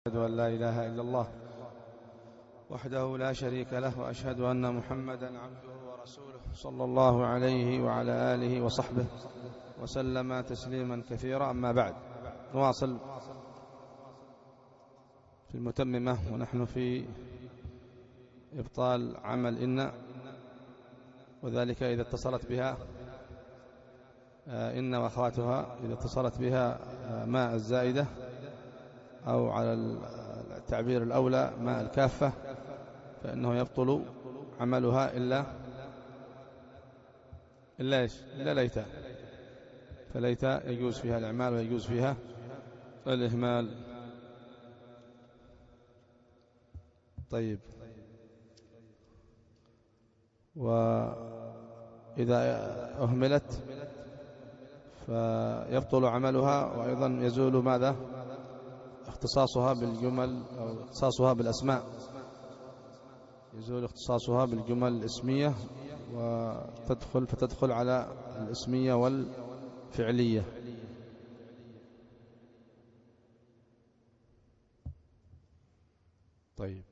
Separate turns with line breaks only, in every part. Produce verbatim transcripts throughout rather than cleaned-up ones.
أشهد أن لا إله إلا الله وحده لا شريك له، وأشهد أن محمدا عبده ورسوله صلى الله عليه وعلى آله وصحبه وسلم تسليما كثيرا. أما بعد، نواصل في المتممة ونحن في إبطال عمل إن، وذلك إذا اتصلت بها إن وأخواتها، إذا اتصلت بها ماء الزائدة، أو على التعبير الأولى ماء الكافة، فإنه يبطل عملها إلا إلا إيش؟ إلا ليتا. فليتا يجوز فيها الإعمال ويجوز فيها الإهمال. طيب، وإذا أهملت فيبطل عملها، وأيضا يزول ماذا؟ اختصاصها بالجمل أو اختصاصها بالأسماء، يزول اختصاصها بالجمل الاسمية وتدخل فتدخل على الاسمية والفعلية. طيب،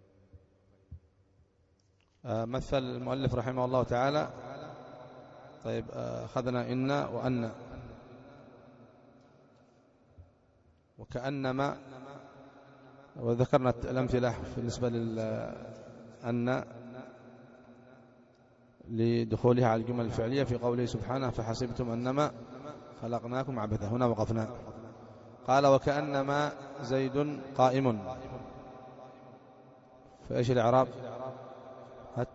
آه مثل المؤلف رحمه الله تعالى. طيب، آه أخذنا إن وأن وكأنما، وذكرنا الأمثلة بالنسبة للأن لدخولها على الجمل الفعلية في قوله سبحانه: فحسبتم أنما خلقناكم عبثا. هنا وقفنا. قال: وكأنما زيد قائم. فإيش الإعراب؟ هات.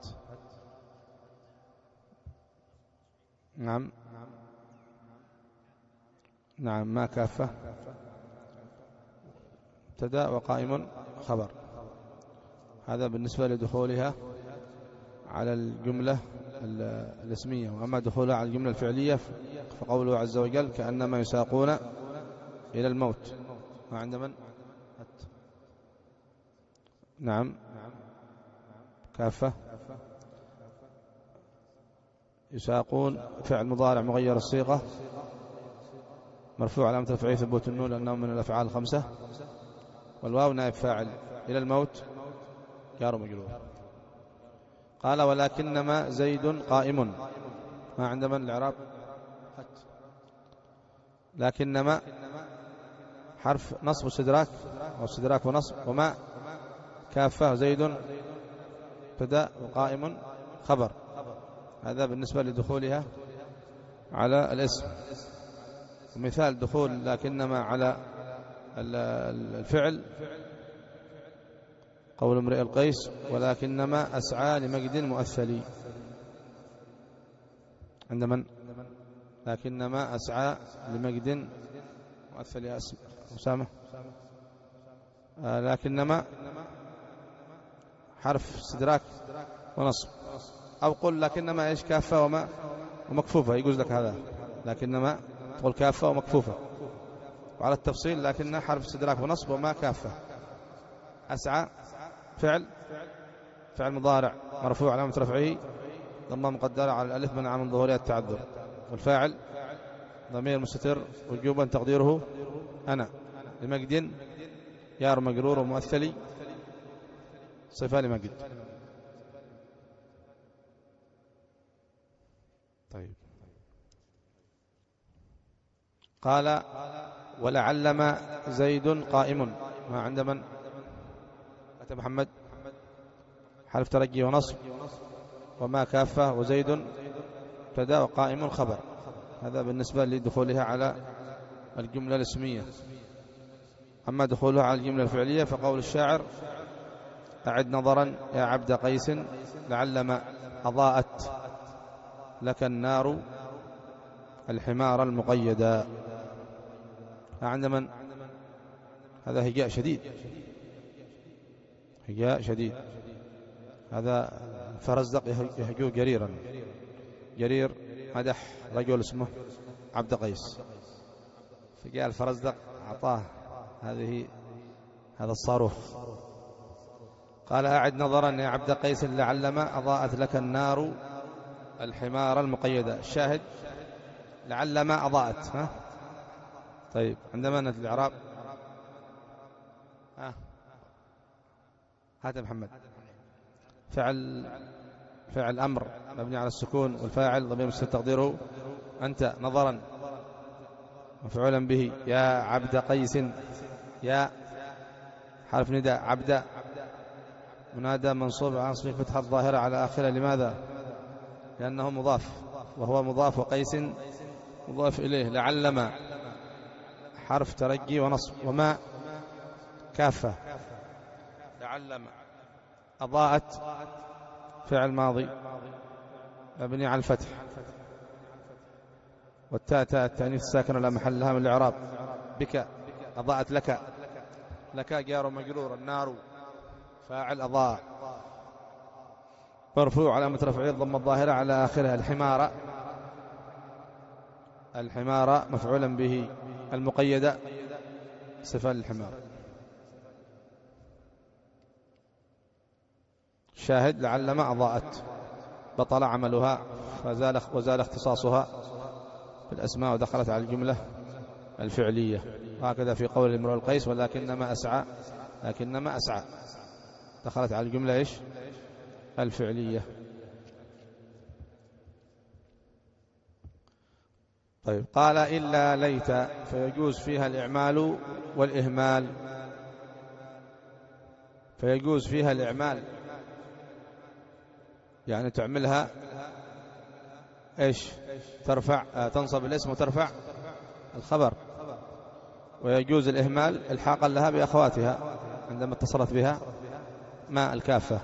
نعم نعم ما كافة ابتدأ، وقائم خبر. هذا بالنسبة لدخولها على الجملة الاسمية. وأما دخولها على الجملة الفعلية فقوله عز وجل: كأنما يساقون إلى الموت. ما عند من؟ نعم كافة يساقون فعل مضارع مغير الصيغة، مرفوع علامة رفعه ثبوت النون لأنه من الأفعال الخمسة، والواو نائب فاعل. إلى الموت جار مجرور. قال: ولكنما زيد قائم. ما عند من الإعراب؟ لكنما حرف نصب واستدراك أو استدراك ونصب، وما كافة زيد ابتداء وقائم خبر. هذا بالنسبة لدخولها على الاسم. ومثال دخول لكنما على الفعل قول امرئ القيس: ولكنما أسعى لمجد مؤثلي. عند من؟ لكنما أسعى لمجد مؤثلي. أسامة. آه لكنما حرف استدراك ونصب. أو قل لكنما إيش؟ كافة وما ومكفوفة. يجوز لك هذا. لكنما تقول كافة ومكفوفة. وعلى التفصيل: لكن حرف استدراك ونصب وما كافة. أسعى فعل فعل مضارع مرفوع علامة رفعه ضمة مقدرة على الألف منع من ظهورها التعذر، والفاعل ضمير مستتر وجوبا تقديره أنا. لمجد يار مجرور ومؤثلي صفة لمجد. طيب، قال: ولعلما زيد قائم. ما عند من؟ أتى محمد. حرف ترجي ونصب، وما كافة وزيد ابتداء وقائم خبر. هذا بالنسبة لدخولها على الجملة الاسمية. أما دخولها على الجملة الفعلية فقول الشاعر: أعد نظرا يا عبد قيس لعلما أضاءت لك النار الحمار المقيدا. عند من؟ هذا هجاء شديد، هجاء شديد. هذا فرزدق يهجو جريرا. جرير مدح رجل اسمه عبد قيس، فجاء الفرزدق أعطاه هذه هذا الصاروخ. قال: أعد نظرا يا عبد قيس لعلما أضاءت لك النار الحمار المقيدة. الشاهد: لعلما أضاءت. ها؟ طيب، عندما نت الإعراب ها هات محمد. فعل فعل أمر مبني على السكون والفاعل ضمير مستتر تقديره أنت نظرا مفعولا به. يا عبد قيس. يا حرف نداء. عبد منادى منصوب عن صفة فتحة الظاهرة على آخره. لماذا؟ لأنه مضاف وهو مضاف وقيس مضاف إليه. لعلم حرف ترجي ونصب. وما كافة. لعلم. أضاءت فعل ماضي مبني على الفتح والتاء تاء التأنيث الساكنة لا محل لها من الإعراب. بك. أضاءت لك. لك جار مجرور. النار فاعل أضاء مرفوع علامة رفعه الضم الظاهرة على آخرها. الحمار. الحمار مفعولا به. المقيدة صفة للحمار. شاهد لعلم أضاءت بطل عملها فزال وزال اختصاصها بالأسماء ودخلت على الجملة الفعلية. هكذا في قول امرؤ القيس ولكنما أسعى. لكنما أسعى دخلت على الجملة إيش؟ الفعلية. طيب قال إلا ليت فيجوز فيها الإعمال والإهمال. فيجوز فيها الإعمال يعني تعملها إيش؟ ترفع آه تنصب الاسم وترفع الخبر. ويجوز الإهمال الحاقا لها بأخواتها عندما اتصلت بها ما الكافة.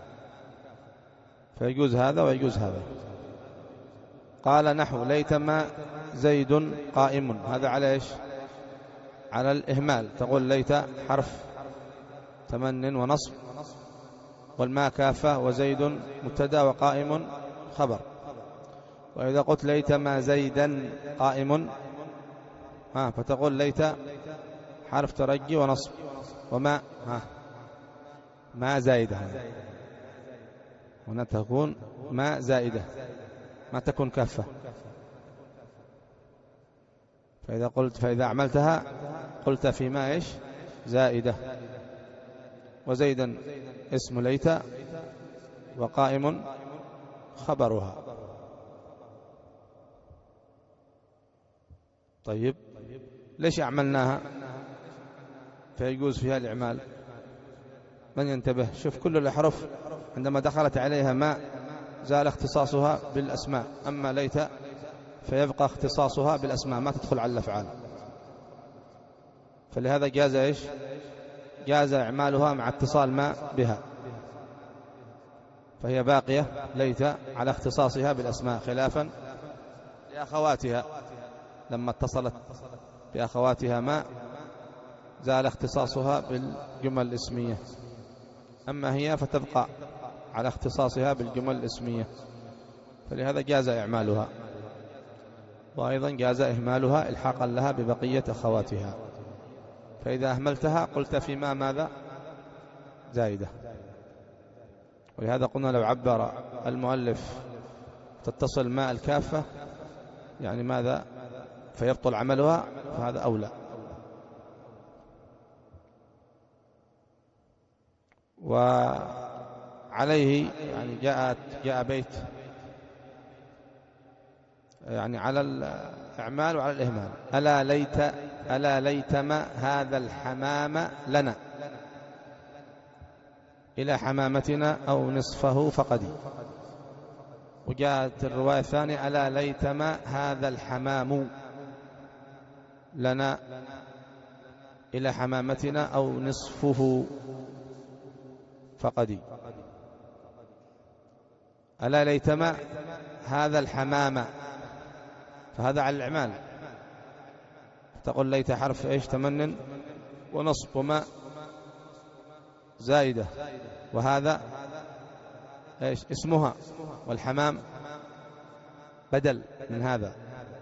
فيجوز هذا ويجوز هذا. قال نحو ليتما زيد قائم. هذا على إيش؟ على الإهمال. تقول ليت حرف تمن ونصب والما كافة وزيد مبتدا وقائم خبر. وإذا قلت ليتما زيدا قائم ها فتقول ليت حرف ترجي ونصب وما ها ما زائدة. هنا تكون ما زائدة ما تكون كافة. فإذا قلت فإذا عملتها قلت في ما إيش؟ زائدة. وزيدا اسم ليت وقائم خبرها. طيب ليش عملناها فيجوز فيها الإعمال؟ من ينتبه؟ شوف كل الأحرف عندما دخلت عليها ما زال اختصاصها بالأسماء. أما ليت فيبقى اختصاصها بالأسماء ما تدخل على الأفعال. فلهذا جاز إيش؟ جاز إعمالها مع اتصال ما بها. فهي باقية ليت على اختصاصها بالأسماء خلافا لأخواتها لما اتصلت بأخواتها ما زال اختصاصها بالجمل الاسمية. أما هي فتبقى على اختصاصها بالجمل الاسمية. فلهذا جاز إعمالها. وأيضا جاز إهمالها إلحاقا لها ببقية أخواتها. فإذا أهملتها قلت فيما ماذا؟ زائدة. ولهذا قلنا لو عبر المؤلف تتصل ماء الكافة يعني ماذا؟ فيبطل عملها فهذا أولى. وعليه يعني جاءت جاء بيت يعني على الإعمال وعلى الإهمال. ألا ليت ألا ليتما هذا الحمام لنا إلى حمامتنا أو نصفه فقدي. وجاءت الرواية الثانية ألا ليتما هذا الحمام لنا إلى حمامتنا أو نصفه فقدي. ألا ليتما هذا الحمام فهذا على الإعمال. تقول ليت حرف إيش؟ تمن ونصب وما زائدة. وهذا إيش؟ اسمها. والحمام بدل من هذا.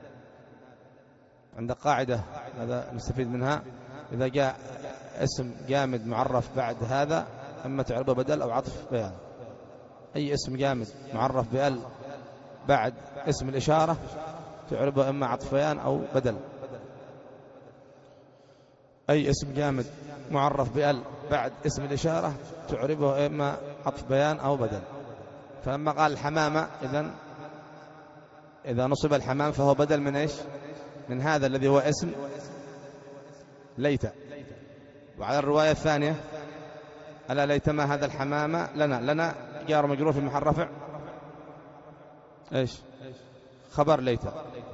عند قاعدة هذا نستفيد منها إذا جاء اسم جامد معرف بعد هذا أما تعربه بدل أو عطف بيان. أي اسم جامد معرف بأل بعد اسم الإشارة تعربه إما عطف بيان أو بدل. أي اسم جامد معرف بأل بعد اسم الإشارة تعربه إما عطف بيان أو بدل. فلما قال الحمامة إذن إذا نصب الحمام فهو بدل من إيش؟ من هذا الذي هو اسم ليت. وعلى الرواية الثانية ألا ليتما هذا الحمام لنا، لنا جار مجرور في محل رفع إيش؟ خبر ليت.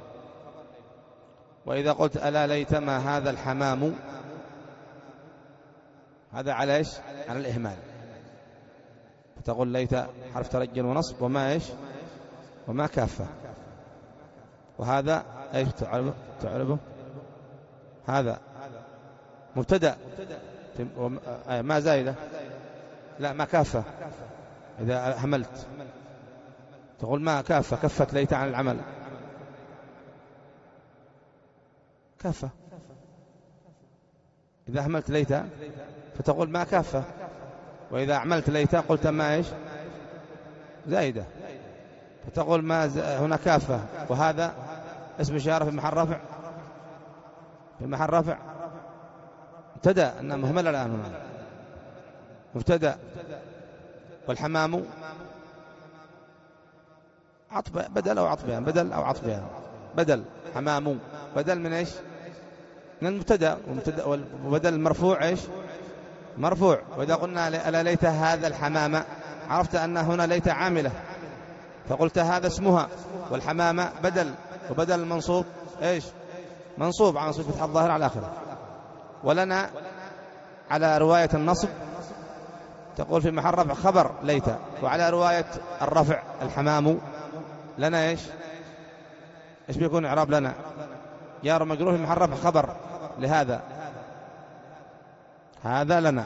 وإذا قلت ألا ليتما هذا الحمام هذا على إيش؟ على الإهمال. فتقول ليت حرف ترجي ونصب وما إيش؟ وما كافة. وهذا إيش تعربه؟ تعربه هذا مبتدأ ما زايدة، لا ما كافة. إذا هملت تقول ما كافة، كفت ليت عن العمل، كافة. إذا هملت ليت فتقول ما كافة، وإذا عملت ليت قلت ما إيش؟ زايدة، فتقول ما هنا كافة. وهذا اسم إشارة في محل رفع، في محل رفع مبتدأ أنه مهمل الآن هنا مبتدأ. والحمام عطف بدل أو عطف بيان، بدل أو عطف بيان، بدل حمام بدل من إيش؟ من المبتدأ. وبدل المرفوع إيش؟ مرفوع. وإذا قلنا ألا ليت هذا الحمام عرفت أن هنا ليت عاملة، فقلت هذا اسمها، والحمام بدل، وبدل المنصوب إيش؟ منصوب على صفة فتح الظاهر على آخره. ولنا على رواية النصب تقول في محل رفع خبر ليت، وعلى رواية الرفع الحمام لنا إيش؟ إيش بيكون إعراب لنا؟ جار مجرور في محل رفع خبر لهذا، هذا لنا.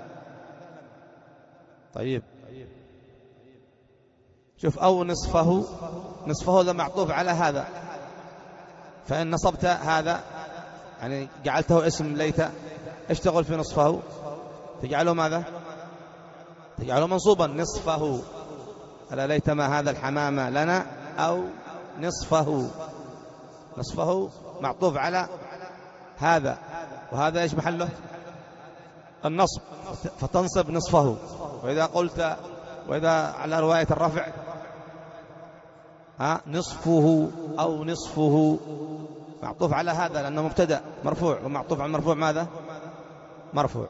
طيب شوف أو نصفه، نصفه ذا معطوف على هذا، فإن نصبت هذا يعني جعلته اسم ليت إيش تقول في نصفه؟ تجعله ماذا؟ تجعله منصوبا نصفه. ألا ليتما هذا الحمام لنا أو نصفه. نصفه معطوف على هذا، وهذا إيش محله؟ النصب، فتنصب نصفه. وإذا قلت وإذا على رواية الرفع ها نصفه أو نصفه معطوف على هذا لأنه مبتدأ مرفوع، ومعطوف على المرفوع ماذا؟ مرفوع.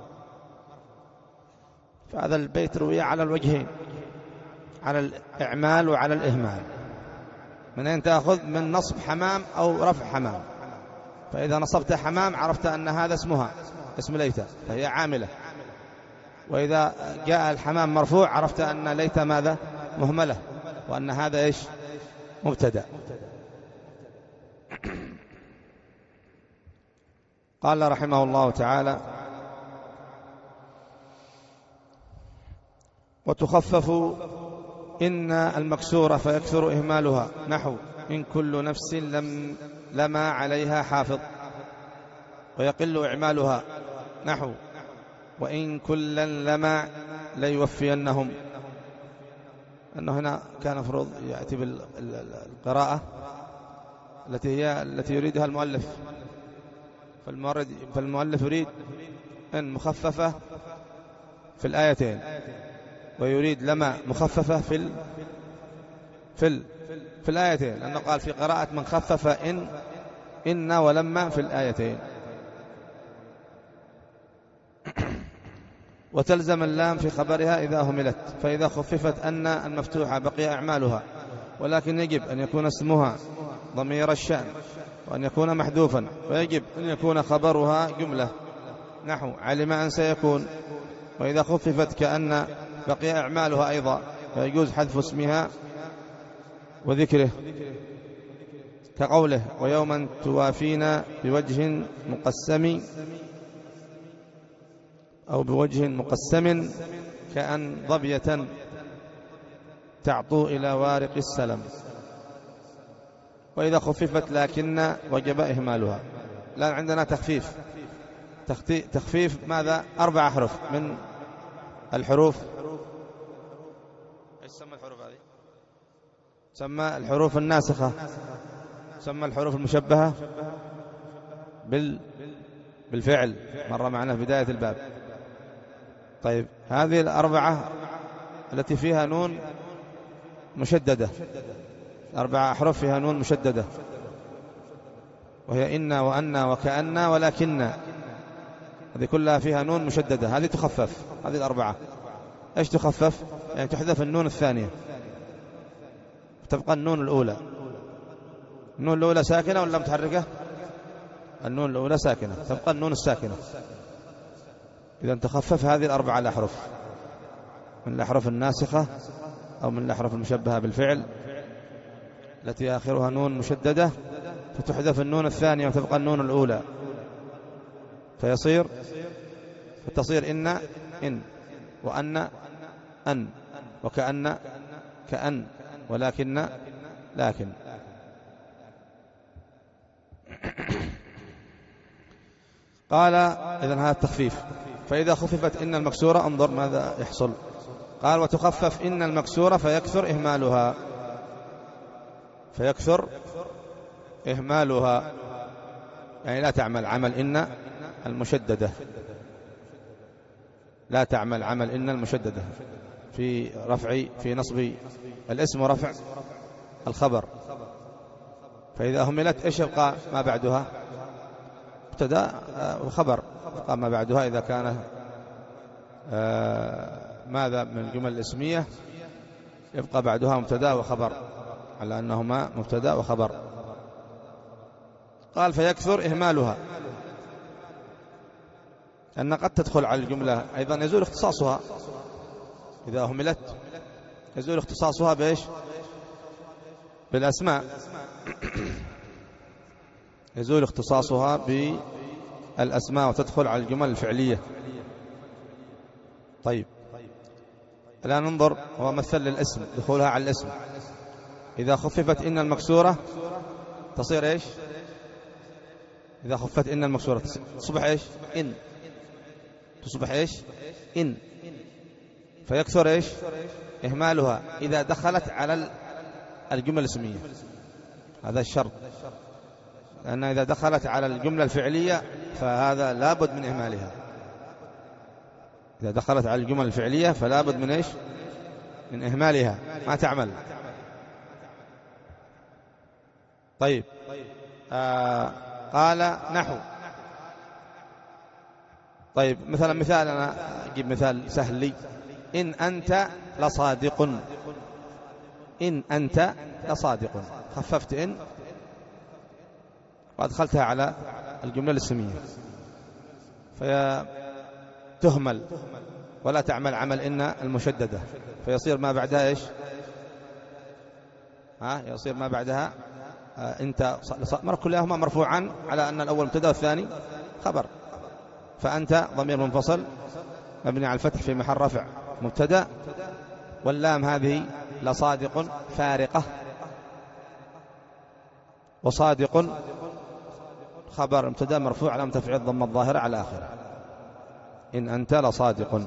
فهذا البيت روي على الوجهين، على الإعمال وعلى الإهمال. من أين تأخذ؟ من نصب حمام أو رفع حمام. فإذا نصبت حمام عرفت أن هذا اسمها اسم ليت فهي عاملة، وإذا جاء الحمام مرفوع عرفت أن ليت ماذا؟ مهملة، وأن هذا إيش؟ مبتدأ. قال رحمه الله تعالى وتخفف إن المكسورة فيكثر إهمالها، نحو إن كل نفس لم لما عليها حافظ، ويقل إعمالها، نحو وإن كلا لما ليوفينهم. أنه هنا كان مفروض يأتي بالقراءة التي هي التي يريدها المؤلف، فالمؤلف يريد أن مخففة في الآيتين، ويريد لما مخففة في ال في ال في الآيتين، لأنه قال في قراءة من خفف إن إن ولما في الآيتين. وتلزم اللام في خبرها إذا هملت، فإذا خففت أن المفتوحة بقي أعمالها، ولكن يجب أن يكون اسمها ضمير الشأن، وأن يكون محذوفا، ويجب أن يكون خبرها جملة، نحو علم أن سيكون. وإذا خففت كأن بقي أعمالها أيضا، فيجوز حذف اسمها وذكره، كقوله ويوما توافينا بوجه مقسم أو بوجه مقسم كأن ضبية تعطو إلى وارق السلم. وإذا خففت لكن وجب إهمالها. الآن عندنا تخفيف، تخفيف ماذا؟ أربع أحرف من الحروف. ايش تسمى الحروف هذه؟ تسمى الحروف الناسخة، تسمى الحروف المشبهة بال بالفعل مر معنا في بداية الباب. طيب هذه الأربعة التي فيها نون مشددة، أربعة أحرف فيها نون مشددة، وهي إن وأن وكأن ولكن، هذه كلها فيها نون مشددة، هذه تخفف. هذه الأربعة إيش تخفف؟ يعني تحذف النون الثانية، تبقى النون الأولى. النون الأولى ساكنة ولا متحركة؟ النون الأولى ساكنة، تبقى النون الساكنة. إذا تخفف هذه الأربعة الأحرف من الأحرف الناسخة أو من الأحرف المشبهة بالفعل التي آخرها نون مشددة، فتحذف النون الثانية وتبقى النون الأولى، فيصير فتصير إن إن، وأن أن، وكأن كأن، ولكن لكن. قال إذن هذا التخفيف. فإذا خففت إن المكسورة انظر ماذا يحصل. قال وتخفف إن المكسورة فيكثر إهمالها، فيكثر إهمالها يعني لا تعمل عمل إن المشددة، لا تعمل عمل إن المشددة في رفع في نصب الاسم ورفع الخبر. فإذا هملت إيش يبقى ما بعدها؟ مبتدا وخبر، يبقى ما بعدها إذا كان ماذا من الجمل الاسمية يبقى بعدها مبتدا وخبر، على أنهما مبتدا وخبر. قال فيكثر إهمالها، أن قد تدخل على الجملة أيضا يزول اختصاصها. إذا هملت يزول اختصاصها بإيش؟ بالأسماء، يزول اختصاصها بالأسماء وتدخل على الجمل الفعلية. طيب الآن ننظر، هو مثل للاسم دخولها على الاسم. إذا خففت إن المكسورة تصير إيش؟ إذا خففت إن المكسورة تصبح إيش؟ إن، تصبح إيش؟ إن، فيكثر إيش؟ إهمالها إذا دخلت على الجملة الاسمية. هذا الشرط، لأن إذا دخلت على الجملة الفعلية فهذا لابد من إهمالها. إذا دخلت على الجمل الفعلية فلا بد من إيش؟ من إهمالها، ما تعمل. طيب آه قال نحو. طيب مثلا مثال، أنا أجيب مثال سهل لي. إن أنت لصادق، إن أنت لصادق، خففت إن وأدخلتها على الجملة الاسمية فهي تهمل ولا تعمل عمل إن المشددة، فيصير ما بعدها إيش؟ ها يصير ما بعدها آه أنت مر كلهما مرفوعا على أن الأول مبتدا والثاني خبر. فأنت ضمير منفصل مبني على الفتح في محل رفع مبتدا، واللام هذه لصادق فارقة، وصادق خبر مبتدا مرفوع على تفعيل ضم الظاهرة على آخره. إن أنت لصادق.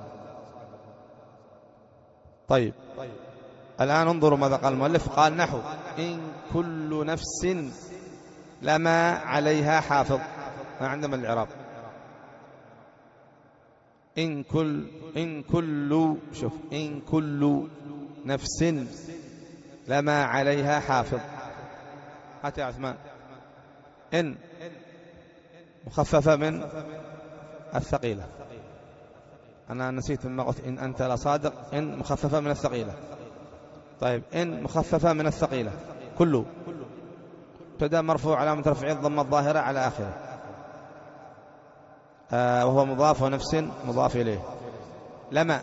طيب الآن انظروا ماذا قال المؤلف. قال نحو إن كل نفس لما عليها حافظ. ما عندنا الإعراب. إن كل إن كل شوف إن كل نفس لما عليها حافظ. هات يا عثمان. إن مخففة من الثقيلة. أنا نسيت لما قلت إن أنت لصادق. إن مخففة من الثقيلة. طيب إن مخففة من الثقيلة. كله ابتدأ مرفوع علامة رفعه الضمة الظاهرة على آخره، آه وهو مضاف ونفس مضاف إليه. لما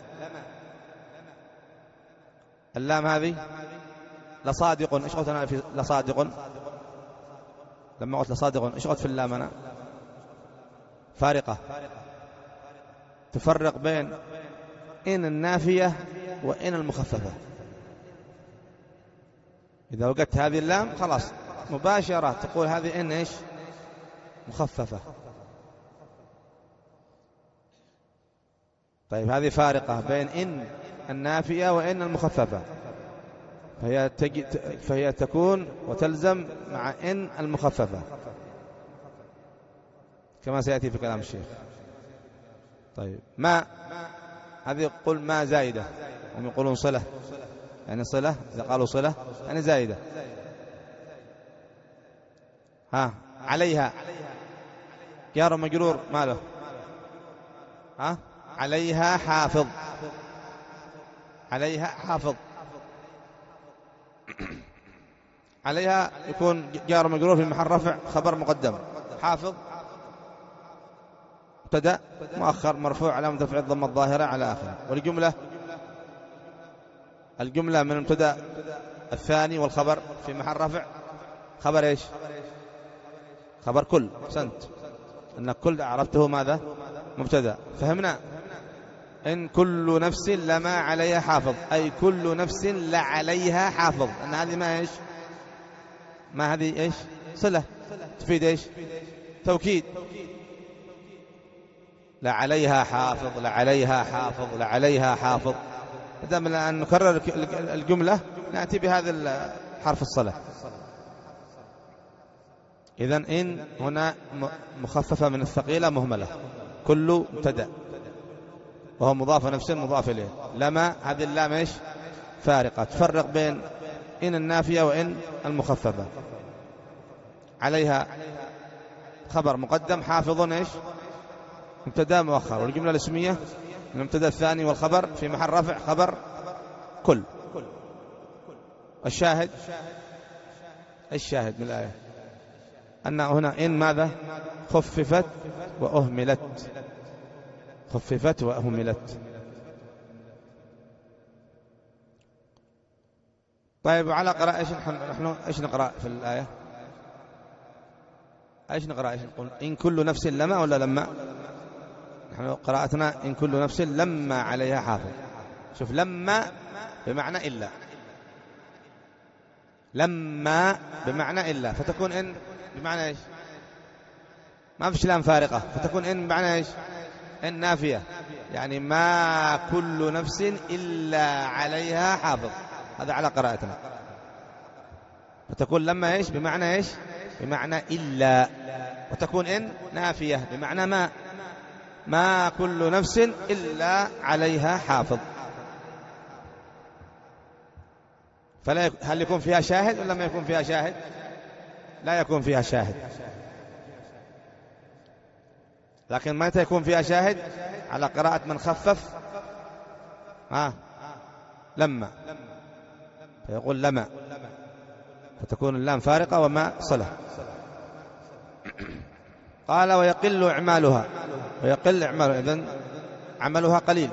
اللام هذه لصادق. إيش قلت أنا في لصادق؟ لما قلت لصادق إيش قلت في اللام أنا؟ فارقة، تفرق بين إن النافية وإن المخففة. إذا وجدت هذه اللام خلاص مباشرة تقول هذه إن إيش؟ مخففة. طيب هذه فارقة بين إن النافية وإن المخففة، فهي, تجي فهي تكون وتلزم مع إن المخففة. كما سيأتي في كلام الشيخ. طيب ما هذه يقول ما زائدة، هم يقولون صلة، يعني صلة إذا قالوا صلة يعني زائدة. ها عليها جار مجرور ما له؟ ها عليها حافظ، عليها حافظ. عليها يكون جار مجرور في محل رفع خبر مقدم، حافظ مبتدأ مؤخر مرفوع علامة رفع الضمة الظاهرة على آخره. والجملة الجملة من المبتدأ الثاني والخبر في محل رفع خبر ايش؟ خبر كل. سنت أن كل عرفته ماذا؟ مبتدأ. فهمنا إن كل نفس لما عليها حافظ، أي كل نفس لعليها حافظ، أن هذه ما إيش؟ ما هذه إيش؟ صلة تفيد إيش؟ توكيد. لعليها حافظ، لعليها حافظ، لعليها حافظ. دام أن نكرر الجملة نأتي بهذا حرف الصلة. إذن إن هنا مخففة من الثقيلة مهملة، كل مبتدأ وهو مضاف نفس مضاف إليه. لما هذه اللام إيش؟ فارقة، تفرق بين إن النافية وإن المخففة. عليها خبر مقدم، حافظ إيش؟ مبتدأ مؤخر. والجملة الاسمية المبتدأ الثاني والخبر في محل رفع خبر كل. الشاهد الشاهد من الآية أن هنا إن ماذا؟ خففت وأهملت، خففت وأهملت. طيب على قراءة إيش نحن إيش نقرأ في الآية؟ إيش نقرأ؟ إيش نقول؟ إن كل نفس لما ولا لما؟ نحن قراءتنا إن كل نفس لما عليها حافظ. شوف لما بمعنى إلا، لما بمعنى إلا، فتكون إن بمعنى إيش؟ ما فيش لام فارقة، فتكون إن بمعنى إيش؟ إن نافية، يعني ما كل نفس إلا عليها حافظ. هذا على قراءتنا. فتكون لما إيش؟ بمعنى إيش؟ بمعنى إلا. وتكون إن نافية بمعنى ما ما كل نفس إلا عليها حافظ. فلا يك... هل يكون فيها شاهد ولا ما يكون فيها شاهد؟ لا يكون فيها شاهد. لكن متى يكون فيها شاهد؟ على قراءة من خفف ها لما، فيقول لما، فتكون اللام فارقة وما صلة. قال ويقل إعمالها، ويقل إعمالها إذن عملها قليل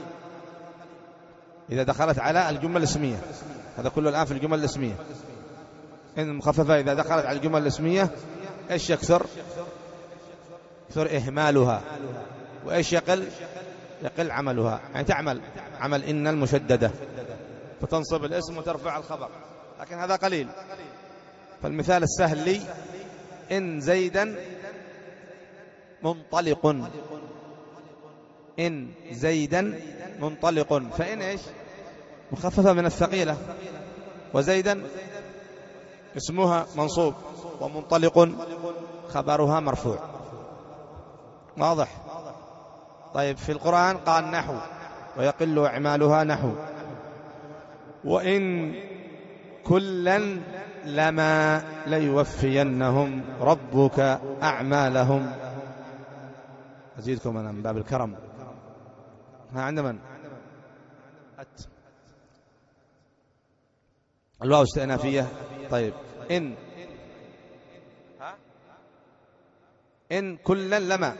إذا دخلت على الجمل الاسمية. هذا كله الآن في الجمل الاسمية. إن المخففة إذا دخلت على الجمل الاسمية إيش يكثر؟ يكثر إهمالها. وإيش يقل؟ يقل عملها، يعني تعمل عمل إن المشددة فتنصب الاسم وترفع الخبر، لكن هذا قليل. فالمثال السهل لي إن زيدا منطلق، إن زيدا منطلق، فإن إيش؟ مخففة من الثقيلة، وزيدا اسمها منصوب، ومنطلق خبرها مرفوع. واضح؟ طيب في القرآن قال نحو ويقل أعمالها نحو. وإن كلا لما ليوفينهم ربك أعمالهم. أزيدكم أنا من باب الكرم. ها عند من؟ أت الواو استئنافية. طيب إن ها إن كلا لما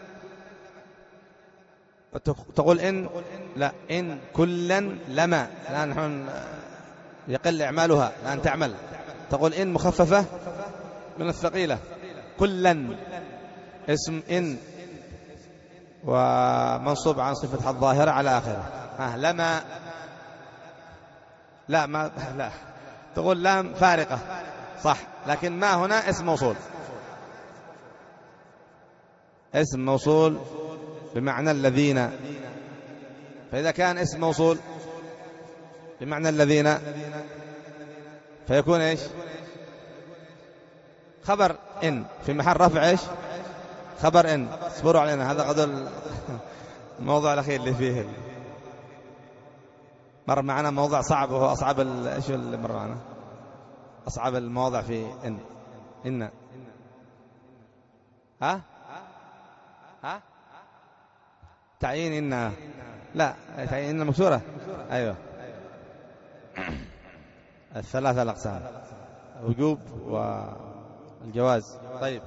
تقول إن لا إن كلا لما الآن نحن يقل إعمالها الآن تعمل، تقول إن مخففة من الثقيلة. كلا اسم إن ومنصوب عن صفتها الظاهرة على آخره. ها لما لا ما لا تقول لام فارقة صح، لكن ما هنا اسم موصول، اسم موصول بمعنى الذين. فإذا كان اسم موصول بمعنى الذين فيكون إيش؟ خبر إن في محل رفع إيش؟ خبر إن. اصبروا علينا، هذا قدر الموضوع الأخير اللي فيه مر معنا موضوع صعب، وهو أصعب إيش اللي مر معنا أصعب المواضع في إن. إن ها ها تعيين إن، لا تعيين إن مكسورة. أيوة الثلاثة الأقسام، وجوب والجواز. طيب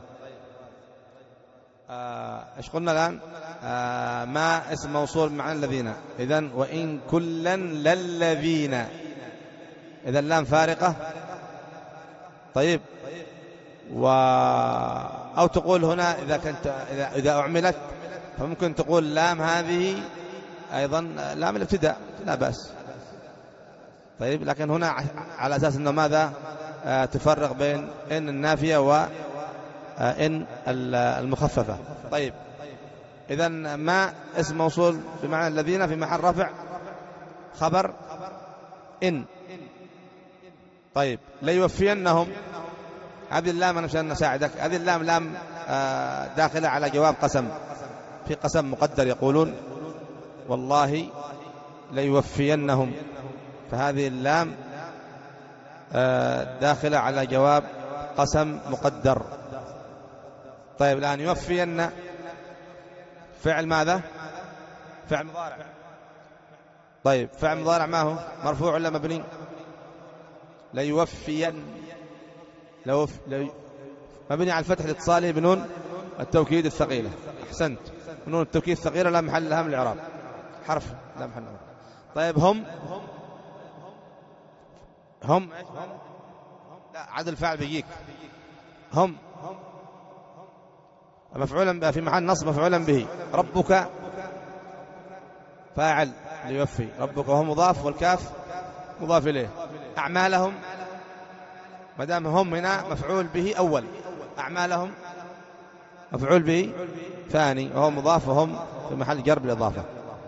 ايش آه قلنا الآن؟ آه ما اسم موصول معنى الذين. إذن وإن كلا للذين، إذا اللام فارقة. طيب و أو تقول هنا إذا كنت إذا, إذا أعملت فممكن تقول لام هذه أيضا لام الابتداء، لا بأس. طيب لكن هنا على أساس أنه ماذا آه تفرق بين إن النافية وإن المخففة. طيب إذن ما اسم موصول بمعنى الذين في محل رفع خبر إن. طيب ليوفينهم، هذه اللام أنا مشان نساعدك، هذه اللام لام آه داخلة على جواب قسم، في قسم مقدر يقولون والله ليوفينهم، فهذه اللام آه داخلة على جواب قسم مقدر. طيب الآن يوفين فعل ماذا؟ فعل مضارع. طيب فعل مضارع ما هو؟ مرفوع ولا مبني؟ ليوفين لو لو مبني على الفتح الاتصالي بنون التوكيد الثقيلة. أحسنت، بنون التوكيد الثقيلة لا محل لها من الإعراب، حرف لا محل لها. طيب هم هم لا عدل فاعل بيجيك. هم مفعولا في محل نصب مفعولا به. ربك فاعل ليوفي، ربك وهو مضاف والكاف مضاف إليه. أعمالهم ما دام هم هنا مفعول به أول، أعمالهم مفعول به ثاني وهو مضاف، وهم في محل جر بالإضافة.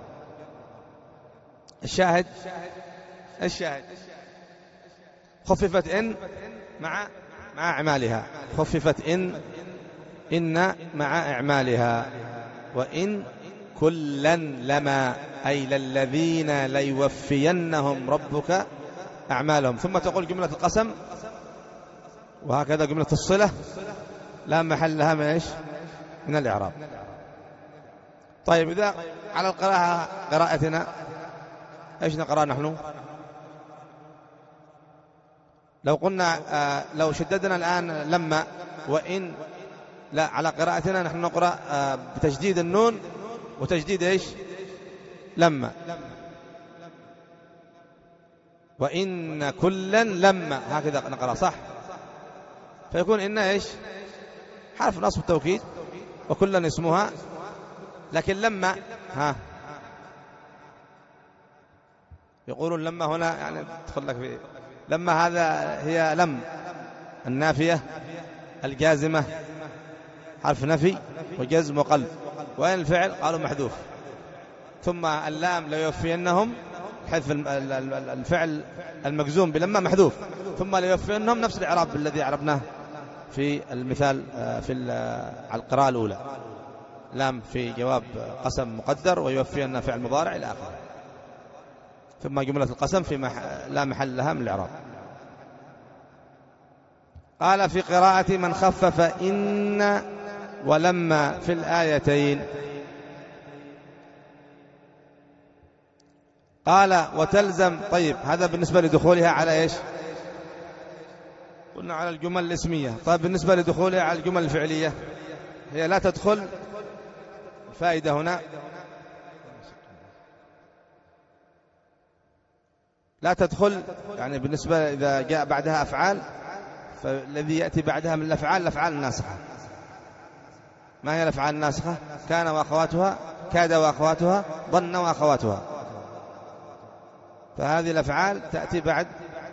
الشاهد الشاهد خففت إن مع مع أعمالها، خففت إن إن مع أعمالها. وإن كلا لما أي للذين ليوفينهم ربك أعمالهم. ثم تقول جملة القسم، وهكذا جملة الصلة لا محل لها من إيش؟ من الإعراب. طيب إذا على القراءة قراءتنا إيش نقرأ نحن؟ لو قلنا آه لو شددنا الآن لما وإن، لا على قراءتنا نحن نقرأ آه بتجديد النون وتجديد إيش؟ لما. وإن كلا لما، هكذا نقرأ صح؟ فيكون إن إيش؟ حرف نصب التوكيد، وكلا اسمها. لكن لما ها يقولون لما هنا يعني تدخل لك في لما، هذا هي لم النافية الجازمة، حرف نفي وجزم وقلب. وين الفعل؟ قالوا محذوف. ثم اللام ليوفينهم، حذف الفعل المجزوم بلما محذوف. ثم ليوفينهم نفس الإعراب الذي عرفناه في المثال في على القراءة الأولى، لام في جواب قسم مقدر ويوفينا فعل مضارع إلى آخره. ثم جملة القسم في مح... لا محل لها من الإعراب. قال في قراءة من خفف إن ولما في الآيتين. قال وتلزم. طيب هذا بالنسبة لدخولها على إيش؟ قلنا على الجمل الاسمية. طيب بالنسبة لدخولها على الجمل الفعلية، هي لا تدخل. الفائدة هنا لا تدخل، يعني بالنسبة إذا جاء بعدها أفعال، فالذي يأتي بعدها من الأفعال الأفعال الناسخة. ما هي الأفعال الناسخة؟ كان وأخواتها، كاد وأخواتها، ظن وأخواتها. فهذه الأفعال تأتي بعد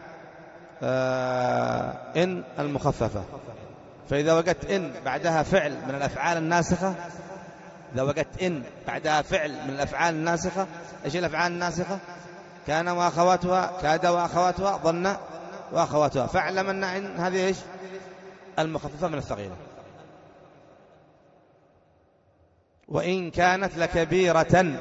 آه إن المخففة. فإذا وجدت إن بعدها فعل من الأفعال الناسخة، إذا وجدت إن بعدها فعل من الأفعال الناسخة، إيش الأفعال الناسخة؟ كان وأخواتها، كاد وأخواتها، ظن وأخواتها. فاعلم أن إن هذه إيش؟ المخففة من الثقيلة. وإن كانت لكبيرة،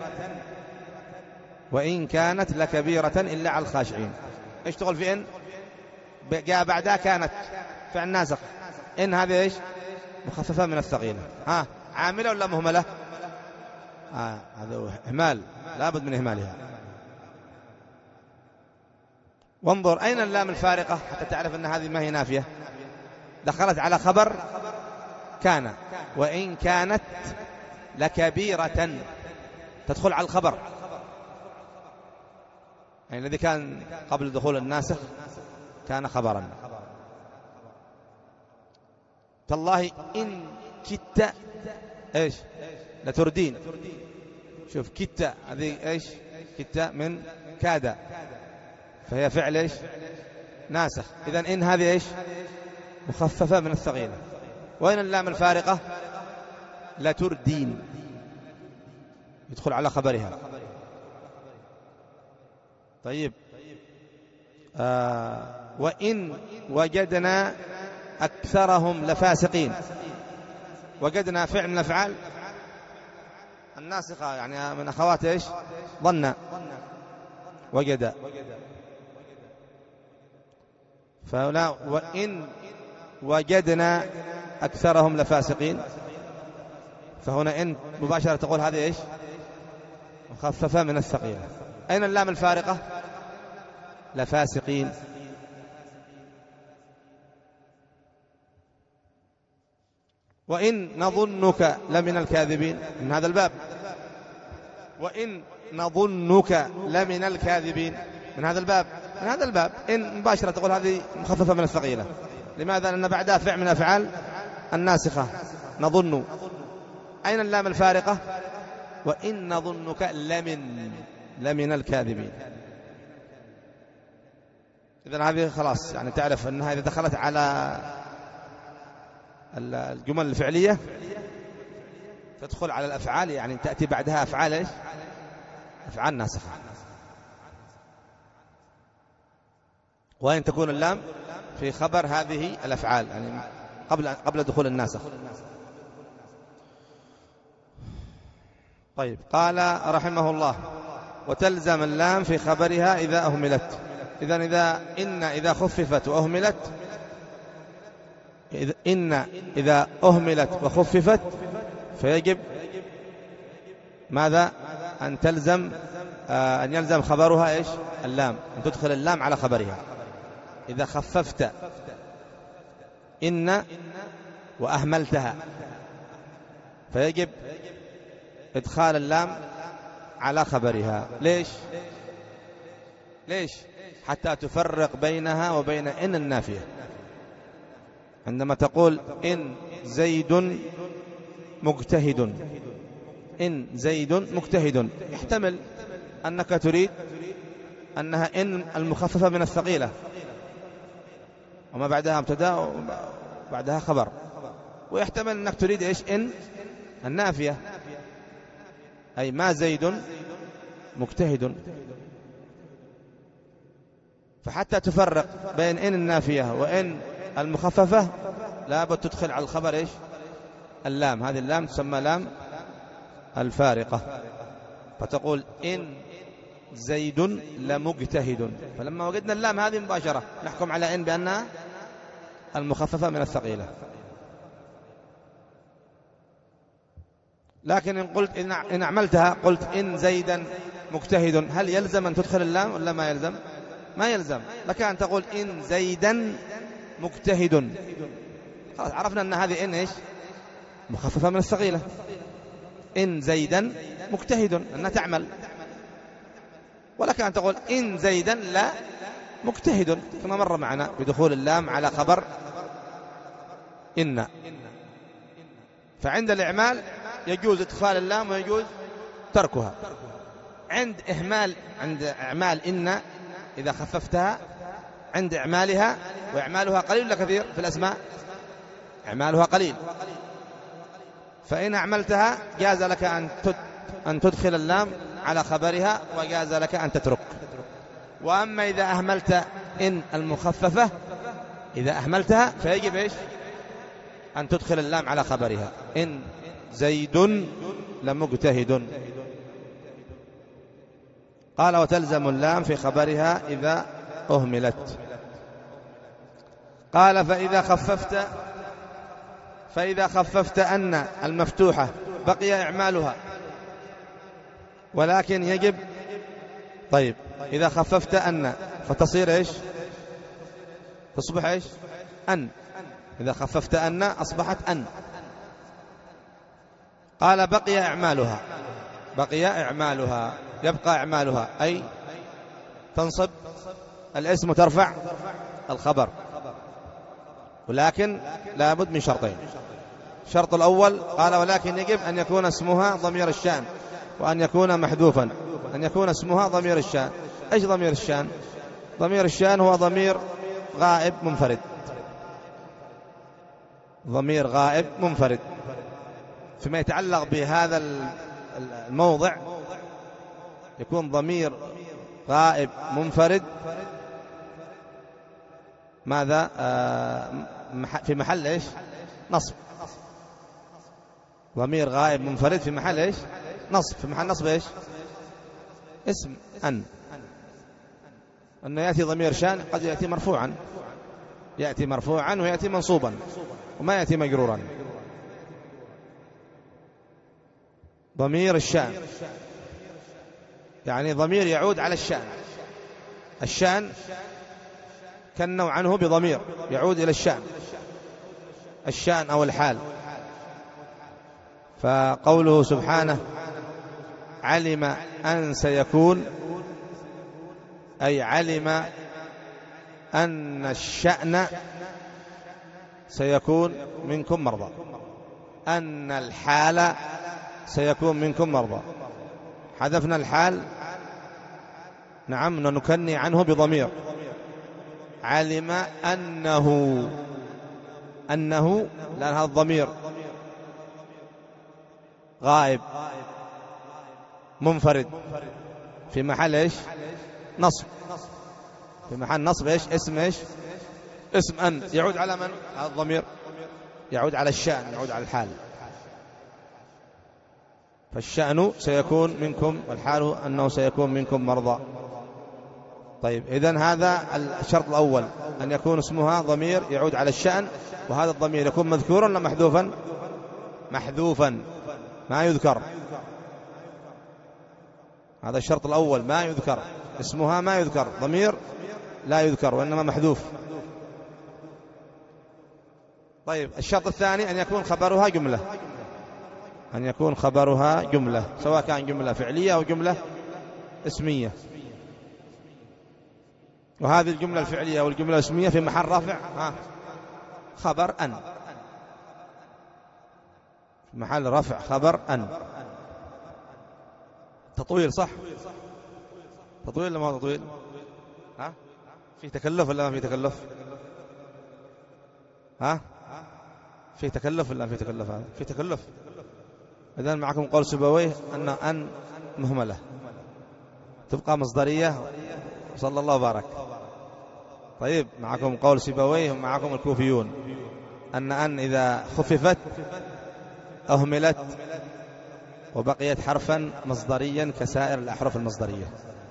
وإن كانت لكبيرة إلا على الخاشعين. إيش تقول في إن؟ جاء بعدها كانت فعل ناسخ. إن هذه إيش؟ مخففة من الثقيلة. ها عاملة ولا مهملة؟ آه هذا إهمال، لابد من إهمالها. وانظر أين اللام الفارقة حتى تعرف أن هذه ما هي نافية. دخلت على خبر كان، وإن كانت لكبيرة تدخل على الخبر، يعني الذي كان قبل دخول الناسخ كان خبرا. تالله إن كدت إيش لتردين. شوف كدت هذه إيش؟ كدت من كاد، فهي فعل إيش؟ ناسخ. إذن إن هذه إيش؟ مخففة من الثقيلة. وين اللام الفارقة؟ لتردين، يدخل على خبرها. طيب آه وإن وجدنا أكثرهم لفاسقين. وجدنا فعل من الأفعال الناسخة، يعني من أخوات إيش؟ ظن. وجد. فهنا وإن وجدنا أكثرهم لفاسقين، فهنا إن مباشرة تقول هذه إيش؟ مخففة من الثقيلة. أين اللام الفارقة؟ لفاسقين. وإن نظنك لمن الكاذبين، من هذا الباب. وإن نظنك لمن الكاذبين، من هذا الباب. من هذا الباب إن مباشرة تقول هذه مخففة من الثقيلة. لماذا؟ لأن بعدها فعل من أفعال الناسخة نظن. أين اللام الفارقة؟ وإن نظنك لمن لمن الكاذبين. إذن هذه خلاص يعني تعرف أنها إذا دخلت على الجمل الفعلية تدخل على الأفعال، يعني تأتي بعدها أفعال إيش؟ أفعال ناسخة. وإن تكون اللام في خبر هذه الأفعال، يعني قبل قبل دخول الناسخ. طيب قال رحمه الله: وتلزم اللام في خبرها إذا أهملت. إذن إذا إن إذا خففت وأهملت، إن إذا أهملت وخففت فيجب ماذا؟ أن تلزم آه أن يلزم خبرها إيش؟ اللام، أن تدخل اللام على خبرها. إذا خففت إن وأهملتها فيجب إدخال اللام على خبرها. ليش؟ ليش؟ حتى تفرق بينها وبين إن النافية. عندما تقول إن زيد مجتهد، إن زيد مجتهد، يحتمل أنك تريد أنها إن المخففة من الثقيلة وما بعدها مبتدا وبعدها خبر، ويحتمل أنك تريد إيش؟ إن النافية، أي ما زيد مجتهد. فحتى تفرق بين إن النافية وإن المخففة لابد تدخل على الخبر إيش؟ اللام. هذه اللام تسمى لام الفارقة. فتقول إن زيد لمجتهد. فلما وجدنا اللام هذه مباشرة نحكم على إن بأنها المخففة من الثقيلة. لكن إن قلت إن عملتها قلت إن زيدا مجتهد، هل يلزم أن تدخل اللام ولا ما يلزم؟ ما يلزم. لك أن تقول إن زيدا مجتهد، خلاص عرفنا أن هذه إن إيش؟ مخففة من الثقيلة. إن زيدا مجتهد أنها تعمل. ولك أن تقول إن زيدا لا مجتهد، كما مر معنا بدخول اللام على خبر إن. فعند الإعمال يجوز إدخال اللام ويجوز تركها. عند إهمال عند إعمال إن إذا خففتها، عند إعمالها، وإعمالها قليل ولا كثير في الأسماء؟ إعمالها قليل. فإن أعملتها جاز لك أن تدخل اللام على خبرها، وجاز لك أن تترك. وأما إذا أهملت إن المخففة، إذا أهملتها فيجب إيش؟ أن تدخل اللام على خبرها. إن زيد لمجتهد. قال وتلزم اللام في خبرها إذا أهملت. قال فإذا خففت فإذا خففت أن المفتوحة بقي إعمالها ولكن يجب. طيب إذا خففت أن فتصير إيش؟ تصبح إيش؟ أن. إذا خففت أن أصبحت أن. قال بقي إعمالها. بقي إعمالها يبقى إعمالها أي تنصب الاسم وترفع الخبر، ولكن لابد من شرطين. الشرط الأول قال ولكن يجب أن يكون اسمها ضمير الشأن وأن يكون محذوفا. أن يكون اسمها ضمير الشأن. إيش ضمير الشأن؟ ضمير الشأن هو ضمير غائب منفرد. ضمير غائب منفرد. فيما يتعلق بهذا الموضع يكون ضمير غائب منفرد ماذا؟ آه في محل إيش؟ نصب. ضمير غائب منفرد في محل إيش؟ نصب. في محل نصب إيش؟ اسم أن. أنه يأتي ضمير شأن قد يأتي مرفوعا، يأتي مرفوعا ويأتي منصوبا وما يأتي مجرورا. ضمير الشأن يعني ضمير يعود على الشأن. الشأن كنوا عنه بضمير يعود إلى الشأن، الشأن أو الحال. فقوله سبحانه علم أن سيكون أي علم أن الشأن سيكون منكم مرضى، أن الحال سيكون منكم مرضى. حذفنا الحال نعم نكني عنه بضمير. علم أنه أنه لأن هذا الضمير غائب منفرد في محل إيش؟ نصب. في محل نصب إيش؟ اسم إيش؟ اسم أن يعود على من؟ هذا الضمير يعود على الشأن، يعود على الحال. فالشأن سيكون منكم والحال أنه سيكون منكم مرضى. طيب إذن هذا الشرط الأول أن يكون اسمها ضمير يعود على الشأن، وهذا الضمير يكون مذكورا ولا محذوفا؟ محذوفا ما يذكر. هذا الشرط الأول ما يذكر اسمها، ما يذكر ضمير لا يذكر وإنما محذوف. طيب الشرط الثاني أن يكون خبرها جملة. أن يكون خبرها جملة سواء كان جملة فعلية أو جملة اسمية. وهذه الجملة الفعلية والجملة الاسمية في محل رفع ها خبر أن. في محل رفع خبر أن. تطويل صح؟ تطويل ولا ما هو تطويل؟ ها؟ في تكلف ولا ما في تكلف؟ ها؟ في تكلف ولا ما في تكلف؟ هذا في تكلف. إذن معكم قول سيبويه أن أن مهملة تبقى مصدرية صلى الله وبارك. طيب معكم قول سيبويه ومعكم الكوفيون أن أن إذا خففت أهملت وبقيت حرفا مصدريا كسائر الأحرف المصدرية،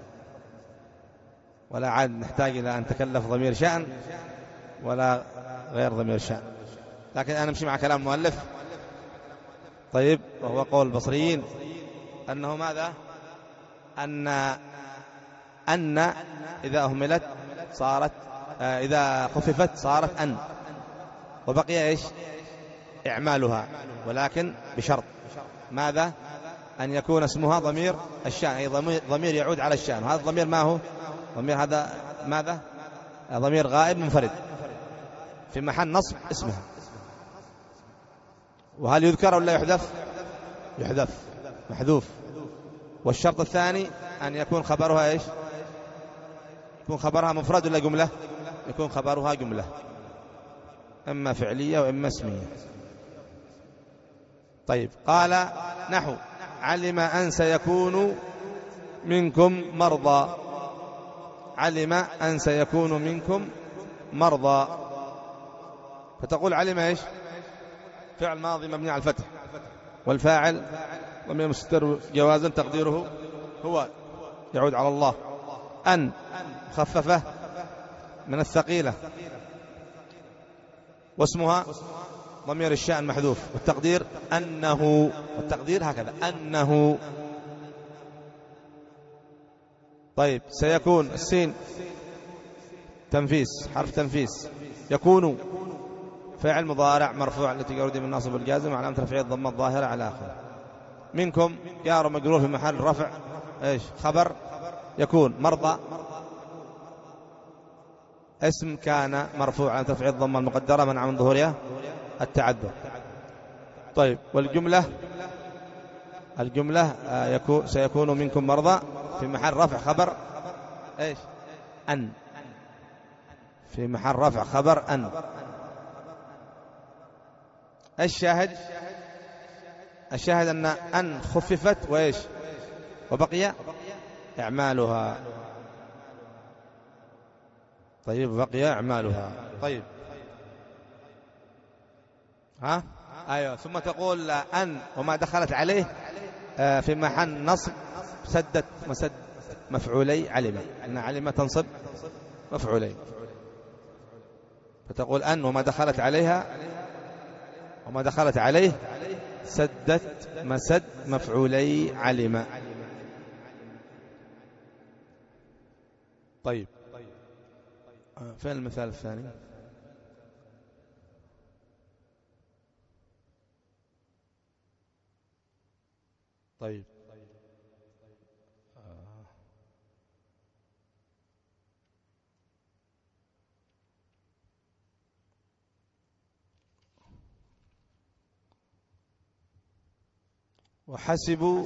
ولا عاد نحتاج إلى أن تكلف ضمير شأن ولا غير ضمير شأن. لكن أنا أمشي مع كلام مؤلف. طيب وهو قول البصريين أنه ماذا؟ أن أن إذا أهملت صارت آه إذا خففت صارت أن، وبقي إيش؟ إعمالها، ولكن بشرط ماذا؟ أن يكون اسمها ضمير الشأن أي ضمير يعود على الشأن. هذا الضمير ما هو؟ ضمير هذا ماذا؟ ضمير غائب منفرد في محل نصب اسمها. وهل يذكر ولا يحذف؟ يحذف محذوف. والشرط الثاني أن يكون خبرها إيش؟ يكون خبرها مفرد ولا جملة؟ يكون خبرها جملة إما فعلية وإما اسمية. طيب قال نحو علم أن سيكون منكم مرضى. علم أن سيكون منكم مرضى. فتقول علم إيش؟ فعل ماضي مبني على الفتح والفاعل ضمير مستتر جوازا تقديره هو، يعود على الله. أن مخففة من الثقيلة، واسمها ضمير الشأن محذوف، والتقدير أنه، والتقدير هكذا أنه. طيب سيكون السين تنفيس، حرف تنفيس. يكون فعل مضارع مرفوع التي يرد من الناصب والجازم علامة رفعه الضمة الظاهرة على آخره. منكم جار مجرور في محل رفع ايش؟ خبر يكون. مرضى اسم كان مرفوع علامة رفعه الضمة المقدرة منع من ظهورها التعذر. طيب والجملة، الجملة آه يكون سيكون منكم مرضى في محل رفع خبر ايش؟ أن، في محل رفع خبر أن. الشاهد، الشاهد أن أن خففت وإيش؟ وبقي إعمالها. طيب بقي إعمالها. طيب ها أيوة. ثم تقول أن وما دخلت عليه في محل نصب سدت مسد مفعولي علم، أن علم تنصب مفعولي، فتقول أن وما دخلت عليها وما دخلت عليه سدت مسد مفعولي علم. طيب فين المثال الثاني؟ طيب وحسبوا،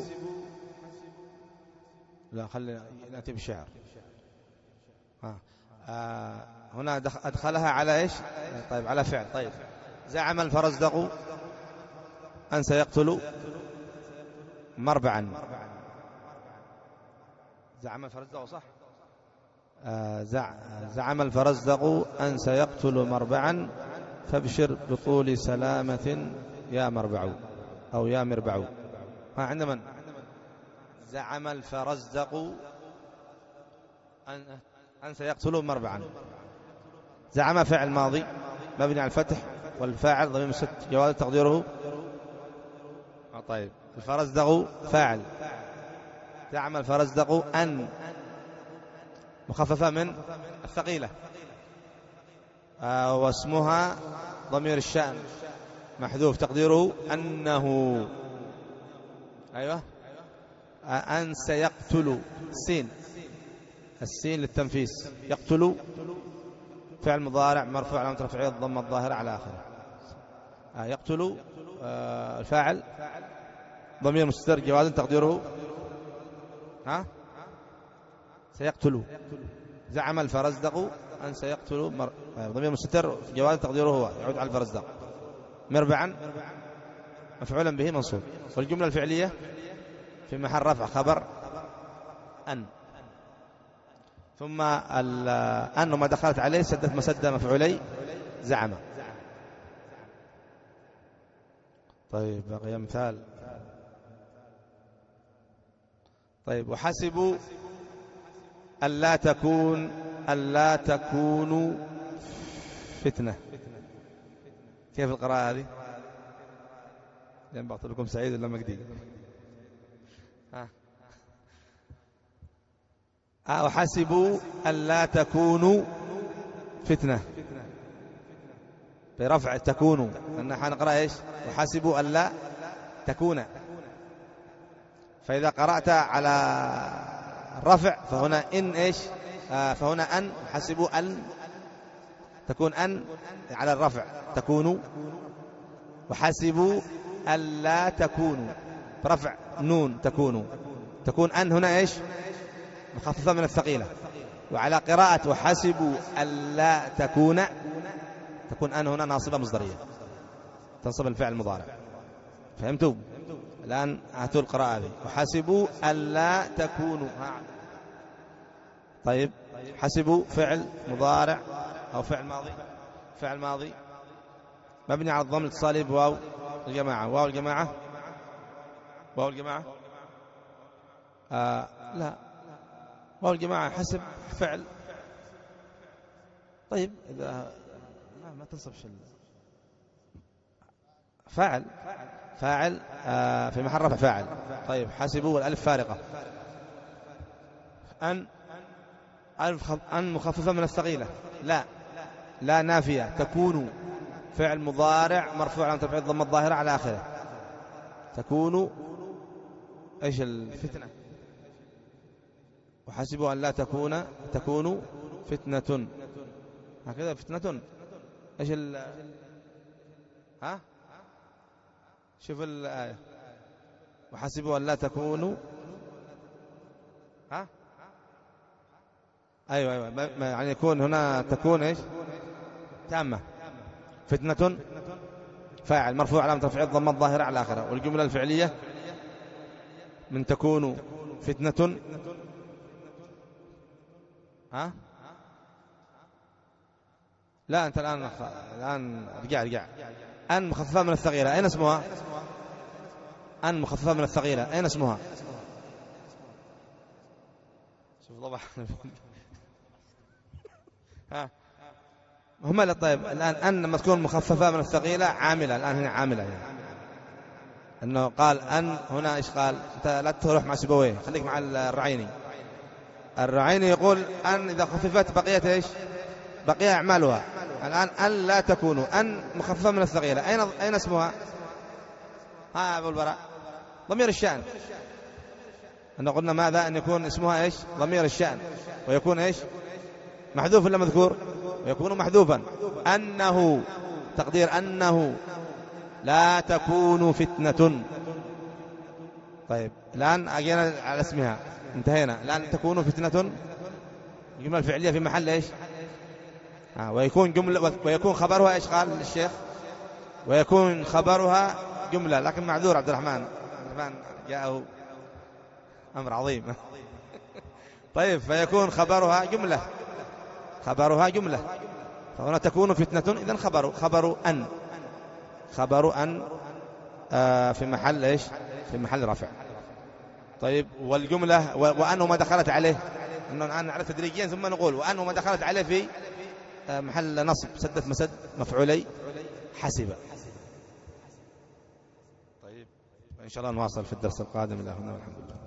لا خلينا نأتي بالشعر. ها آه هنا أدخلها على إيش؟ طيب على فعل. طيب زعم الفرزدق أن سيقتل مربعا. زعم الفرزدق صح؟ آه زعم الفرزدق أن سيقتل مربعا فابشر بطول سلامة يا مربع أو يا مربع. ها عند من؟ زعم الفرزدق أن أن سيقتل مربعا. زعم فعل ماضي مبني على الفتح، والفاعل ضمير مستتر جواز تقديره. طيب الفرزدق فاعل. زعم الفرزدق أن مخففة من الثقيلة، آه واسمها ضمير الشأن محذوف تقديره أنه. أيوة أن سيقتل السين، السين للتنفيس. يقتل فعل مضارع مرفوع علامة رفعه الضمة الظاهرة على آخره. آه يقتل آه الفاعل ضمير مستتر جواز تقديره ها سيقتل. زعم الفرزدق أن سيقتل مر... ضمير مستتر جواز تقديره هو، يعود على الفرزدق. مربعا مفعولا به منصوب. والجملة الفعلية في محل رفع خبر أن. ثم أن وما دخلت عليه سدت مسد مفعولي زعم. طيب بقي مثال. طيب وحسبوا ألا تكون ألا تكون فتنة. كيف القراءة هذه؟ لأن بعطي لكم سعيد ولا مجدي؟ ها آه وحسبوا ألا تكونوا فتنة برفع تكونوا، لأن حنقرأ إيش؟ وحسبوا ألا تكون. فإذا قرأت على الرفع فهنا إن إيش؟ آه فهنا أن. حسبوا أن تكون أن على الرفع تكونوا، وحسبوا ألا تكونوا برفع نون تكونوا. تكون أن هنا إيش؟ مخففة من الثقيلة. وعلى قراءة وحسبوا ألا تكون تكون أن هنا ناصبة مصدرية تنصب الفعل المضارع. فهمتوا؟ الآن هاتوا القراءة هذه وحسبوا ألا تكونوا. طيب حسبوا فعل مضارع أو فعل ماضي، فعل ماضي مبني على الضم الاتصالي بواو الجماعة. واو الجماعة واو الجماعة آه لا، واو الجماعة حسب فعل. طيب إذا ما, ما تنصب شل فاعل فاعل آه في محل رفع فاعل. طيب حسبوا والألف فارقة. أن أن مخففة من الثقيلة. لا لا نافية تكون فعل مضارع مرفوع على ترفيع الضمة الظاهرة على آخره. تكون إيش الفتنة؟ وحسبوا أن لا تكون تكون فتنة هكذا. فتنة إيش ال ها شوف الآية. وحسبوا أن لا تكونوا ها أيوة أيوة يعني يكون هنا تكون إيش تامة. فتنة فاعل مرفوع علامة رفعه الضمة الظاهرة على آخره. والجملة الفعلية من تكون فتنة ها لا أنت الآن الآن رجع رجع أن مخففة من الثقيلة. أين اسمها؟ أن مخففة من الثقيلة أين اسمها؟ شوف طبعا ها هم. طيب الآن أن لما تكون مخففة من الثقيلة عاملة. الآن هنا عاملة يعني. أنه قال أن هنا إيش قال؟ أنت لا تروح مع سيبويه خليك مع الرعيني. الرعيني يقول أن إذا خففت بقيت إيش؟ بقي أعمالها. الآن أن لا تكون أن مخففة من الثقيلة أين أين اسمها؟ ها أبو البراء ضمير الشأن. أن قلنا ماذا؟ أن يكون اسمها إيش؟ ضمير الشأن ويكون إيش؟ محذوف ولا مذكور؟ ويكون محذوفا. أنه تقدير أنه لا تكون فتنة. طيب الآن أجينا على اسمها انتهينا. الآن تكون فتنة الجملة الفعلية في محل إيش؟ آه ويكون جملة ويكون خبرها إيش قال الشيخ؟ ويكون خبرها جملة. لكن معذور عبد الرحمن عبد الرحمن جاءه أمر عظيم طيب فيكون خبرها جملة. خبرها جملة فهنا تكون فتنة. إذن خبر خبر أن خبر أن آه في محل إيش؟ في محل رفع. طيب والجملة وأن وما دخلت عليه أنه الآن نعرف تدريجيا ثم نقول وأن وما دخلت عليه في محل نصب سدت مسد مفعولي حسب. طيب إن شاء الله نواصل في الدرس القادم. إلى هنا والحمد لله.